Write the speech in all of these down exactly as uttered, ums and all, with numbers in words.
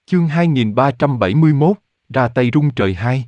Chương hai nghìn ba trăm bảy mươi mốt, ra tay rung trời hai.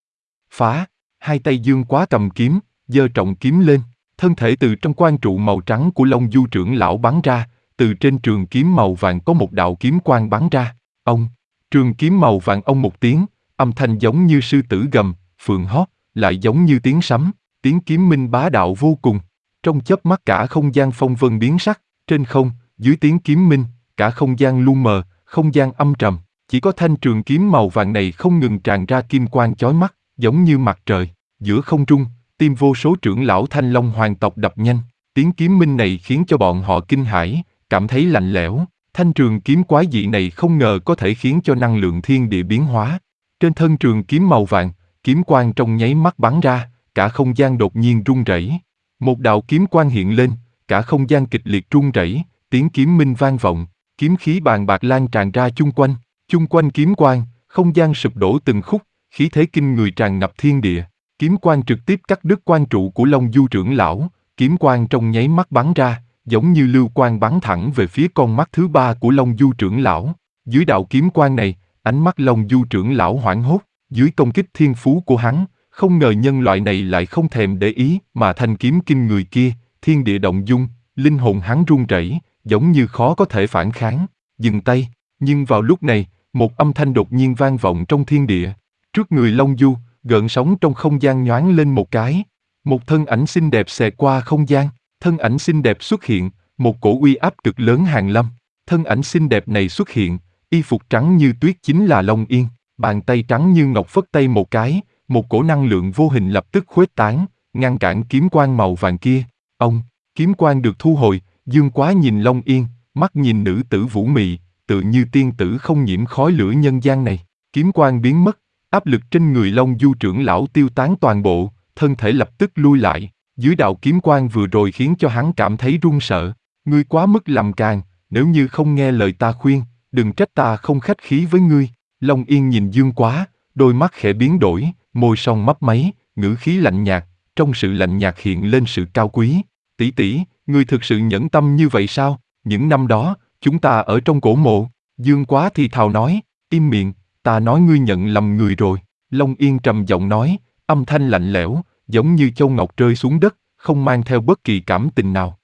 Phá, hai tay Dương Quá cầm kiếm, giơ trọng kiếm lên, thân thể từ trong quan trụ màu trắng của Long Du trưởng lão bắn ra, từ trên trường kiếm màu vàng có một đạo kiếm quang bắn ra. Ông, trường kiếm màu vàng ông một tiếng, âm thanh giống như sư tử gầm, phượng hót, lại giống như tiếng sấm, tiếng kiếm minh bá đạo vô cùng. Trong chớp mắt cả không gian phong vân biến sắc, trên không, dưới tiếng kiếm minh, cả không gian lu mờ, không gian âm trầm. Chỉ có thanh trường kiếm màu vàng này không ngừng tràn ra kim quang chói mắt, giống như mặt trời. Giữa không trung, tim vô số trưởng lão Thanh Long hoàng tộc đập nhanh. Tiếng kiếm minh này khiến cho bọn họ kinh hãi, cảm thấy lạnh lẽo. Thanh trường kiếm quái dị này không ngờ có thể khiến cho năng lượng thiên địa biến hóa. Trên thân trường kiếm màu vàng, kiếm quang trong nháy mắt bắn ra, cả không gian đột nhiên rung rẩy. Một đạo kiếm quang hiện lên, cả không gian kịch liệt rung rẩy, tiếng kiếm minh vang vọng, kiếm khí bàn bạc lan tràn ra chung quanh. Chung quanh kiếm quang, không gian sụp đổ từng khúc, khí thế kinh người tràn ngập thiên địa. Kiếm quang trực tiếp cắt đứt quan trụ của Long Du trưởng lão, kiếm quang trong nháy mắt bắn ra, giống như lưu quang bắn thẳng về phía con mắt thứ ba của Long Du trưởng lão. Dưới đạo kiếm quang này, ánh mắt Long Du trưởng lão hoảng hốt, dưới công kích thiên phú của hắn, không ngờ nhân loại này lại không thèm để ý mà thanh kiếm kinh người kia, thiên địa động dung, linh hồn hắn run rẩy, giống như khó có thể phản kháng, dừng tay. Nhưng vào lúc này, một âm thanh đột nhiên vang vọng trong thiên địa. Trước người Long Du, gợn sóng trong không gian nhoáng lên một cái. Một thân ảnh xinh đẹp xẹt qua không gian. Thân ảnh xinh đẹp xuất hiện, một cổ uy áp cực lớn hàng lâm. Thân ảnh xinh đẹp này xuất hiện, y phục trắng như tuyết chính là Long Yên. Bàn tay trắng như ngọc phất tay một cái, một cổ năng lượng vô hình lập tức khuếch tán, ngăn cản kiếm quang màu vàng kia. Ông, kiếm quang được thu hồi, Dương Quá nhìn Long Yên, mắt nhìn nữ tử vũ mị, tự như tiên tử không nhiễm khói lửa nhân gian này. Kiếm quang biến mất, áp lực trên người Long Du trưởng lão tiêu tán toàn bộ, thân thể lập tức lui lại. Dưới đạo kiếm quang vừa rồi khiến cho hắn cảm thấy run sợ. Ngươi quá mức làm càn, nếu như không nghe lời ta khuyên, đừng trách ta không khách khí với ngươi. Long Yên nhìn Dương Quá, đôi mắt khẽ biến đổi, môi son mấp máy, ngữ khí lạnh nhạt, trong sự lạnh nhạt hiện lên sự cao quý. Tỷ tỷ, ngươi thực sự nhẫn tâm như vậy sao? Những năm đó, chúng ta ở trong cổ mộ. Dương Quá thì thào nói, im miệng, ta nói ngươi nhận lầm người rồi. Long Yên trầm giọng nói, âm thanh lạnh lẽo, giống như châu ngọc rơi xuống đất, không mang theo bất kỳ cảm tình nào.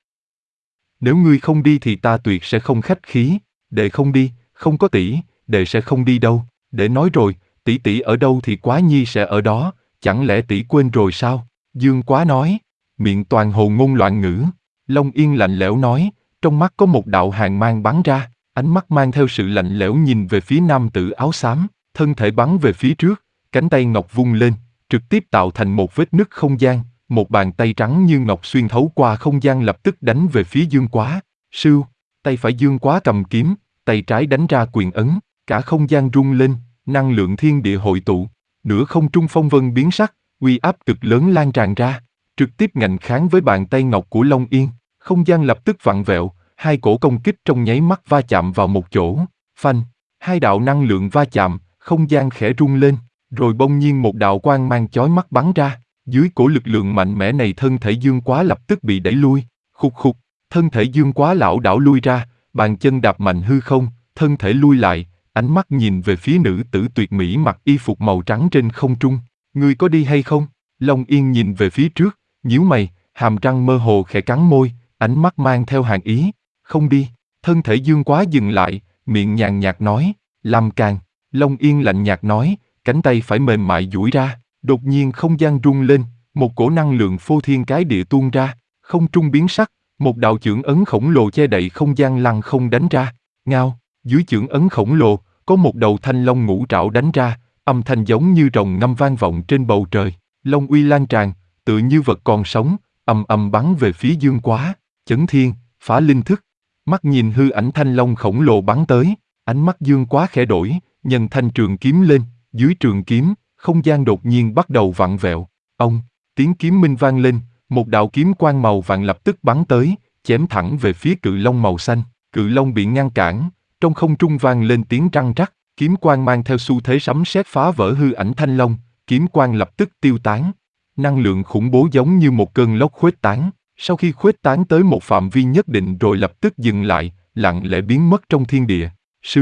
Nếu ngươi không đi thì ta tuyệt sẽ không khách khí. Đệ không đi, không có tỷ, đệ sẽ không đi đâu. Đệ nói rồi, tỷ tỷ ở đâu thì Quá Nhi sẽ ở đó, chẳng lẽ tỷ quên rồi sao? Dương Quá nói, miệng toàn hồ ngôn loạn ngữ. Long Yên lạnh lẽo nói, trong mắt có một đạo hàn mang bắn ra, ánh mắt mang theo sự lạnh lẽo nhìn về phía nam tử áo xám, thân thể bắn về phía trước, cánh tay ngọc vung lên, trực tiếp tạo thành một vết nứt không gian, một bàn tay trắng như ngọc xuyên thấu qua không gian lập tức đánh về phía Dương Quá. Sưu, tay phải Dương Quá cầm kiếm, tay trái đánh ra quyền ấn, cả không gian rung lên, năng lượng thiên địa hội tụ, nửa không trung phong vân biến sắc, uy áp cực lớn lan tràn ra, trực tiếp ngạnh kháng với bàn tay ngọc của Long Yên. Không gian lập tức vặn vẹo, hai cổ công kích trong nháy mắt va chạm vào một chỗ. Phanh, hai đạo năng lượng va chạm, không gian khẽ rung lên, rồi bỗng nhiên một đạo quang mang chói mắt bắn ra. Dưới cổ lực lượng mạnh mẽ này thân thể Dương Quá lập tức bị đẩy lui. Khục khục, thân thể Dương Quá lảo đảo lui ra, bàn chân đạp mạnh hư không, thân thể lui lại, ánh mắt nhìn về phía nữ tử tuyệt mỹ mặc y phục màu trắng trên không trung. Ngươi có đi hay không? Long Yên nhìn về phía trước, nhíu mày, hàm răng mơ hồ khẽ cắn môi, ánh mắt mang theo hàn ý. Không đi. Thân thể Dương Quá dừng lại, miệng nhàn nhạt nói, làm càn. Long Yên lạnh nhạt nói, cánh tay phải mềm mại duỗi ra, đột nhiên không gian rung lên, một cổ năng lượng phô thiên cái địa tuôn ra, không trung biến sắc, một đạo chưởng ấn khổng lồ che đậy không gian lăng không đánh ra. Ngao, dưới chưởng ấn khổng lồ, có một đầu thanh long ngũ trảo đánh ra, âm thanh giống như rồng ngâm vang vọng trên bầu trời. Long uy lan tràn, tựa như vật còn sống, ầm ầm bắn về phía Dương Quá. Chấn thiên, phá linh thức. Mắt nhìn hư ảnh thanh long khổng lồ bắn tới, ánh mắt Dương Quá khẽ đổi, nhân thanh trường kiếm lên, dưới trường kiếm, không gian đột nhiên bắt đầu vặn vẹo. Ông, tiếng kiếm minh vang lên, một đạo kiếm quang màu vàng lập tức bắn tới, chém thẳng về phía cự long màu xanh. Cự long bị ngăn cản, trong không trung vang lên tiếng răng rắc, kiếm quang mang theo xu thế sấm sét phá vỡ hư ảnh thanh long, kiếm quang lập tức tiêu tán. Năng lượng khủng bố giống như một cơn lốc khuếch tán. Sau khi khuếch tán tới một phạm vi nhất định rồi lập tức dừng lại, lặng lẽ biến mất trong thiên địa. Sưu,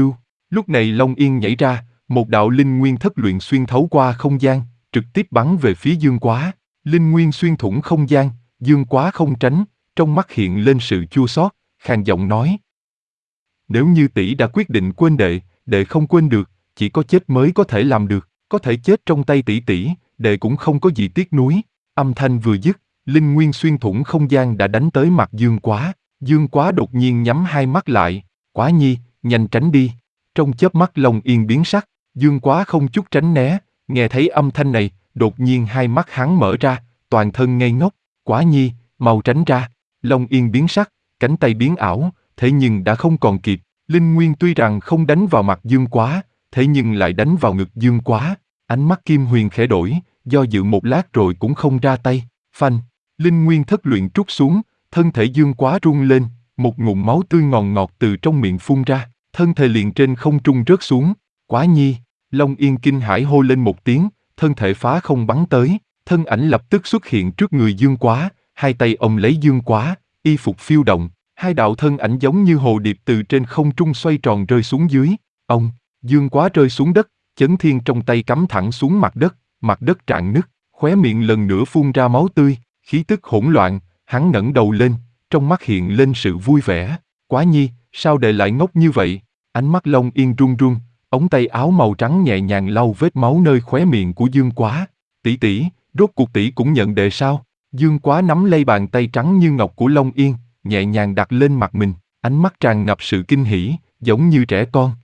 Lúc này Long Yên nhảy ra, một đạo linh nguyên thất luyện xuyên thấu qua không gian, trực tiếp bắn về phía Dương Quá. Linh nguyên xuyên thủng không gian, Dương Quá không tránh, trong mắt hiện lên sự chua xót, khàn giọng nói: Nếu như tỷ đã quyết định quên đệ, đệ không quên được, chỉ có chết mới có thể làm được, có thể chết trong tay tỷ tỷ, đệ cũng không có gì tiếc nuối. Âm thanh vừa dứt, linh nguyên xuyên thủng không gian đã đánh tới mặt Dương Quá. Dương Quá đột nhiên nhắm hai mắt lại: Quá nhi, nhanh tránh đi. Trong chớp mắt Long Yên biến sắc, Dương Quá không chút tránh né, nghe thấy âm thanh này, đột nhiên hai mắt hắn mở ra, toàn thân ngây ngốc. Quá nhi, mau tránh ra. Long Yên biến sắc, cánh tay biến ảo, thế nhưng đã không còn kịp. Linh nguyên tuy rằng không đánh vào mặt Dương Quá, thế nhưng lại đánh vào ngực Dương Quá. Ánh mắt Kim Huyền khẽ đổi, do dự một lát rồi cũng không ra tay. Phanh, linh nguyên thất luyện trút xuống, thân thể Dương Quá rung lên, một ngụm máu tươi ngọt ngọt từ trong miệng phun ra, thân thể liền trên không trung rớt xuống. Quá nhi, Long Yên kinh hãi hô lên một tiếng, thân thể phá không bắn tới, thân ảnh lập tức xuất hiện trước người Dương Quá, hai tay ôm lấy Dương Quá, y phục phiêu động, hai đạo thân ảnh giống như hồ điệp từ trên không trung xoay tròn rơi xuống dưới. Ông, Dương Quá rơi xuống đất, chấn thiên trong tay cắm thẳng xuống mặt đất, mặt đất rạn nứt, khóe miệng lần nữa phun ra máu tươi, khí tức hỗn loạn, hắn ngẩng đầu lên, trong mắt hiện lên sự vui vẻ. Quá nhi, sao đệ lại ngốc như vậy? Ánh mắt Long Yên run run, ống tay áo màu trắng nhẹ nhàng lau vết máu nơi khóe miệng của Dương Quá. Tỷ tỷ, rốt cuộc tỷ cũng nhận đệ sao? Dương Quá nắm lấy bàn tay trắng như ngọc của Long Yên, nhẹ nhàng đặt lên mặt mình, ánh mắt tràn ngập sự kinh hỉ, giống như trẻ con.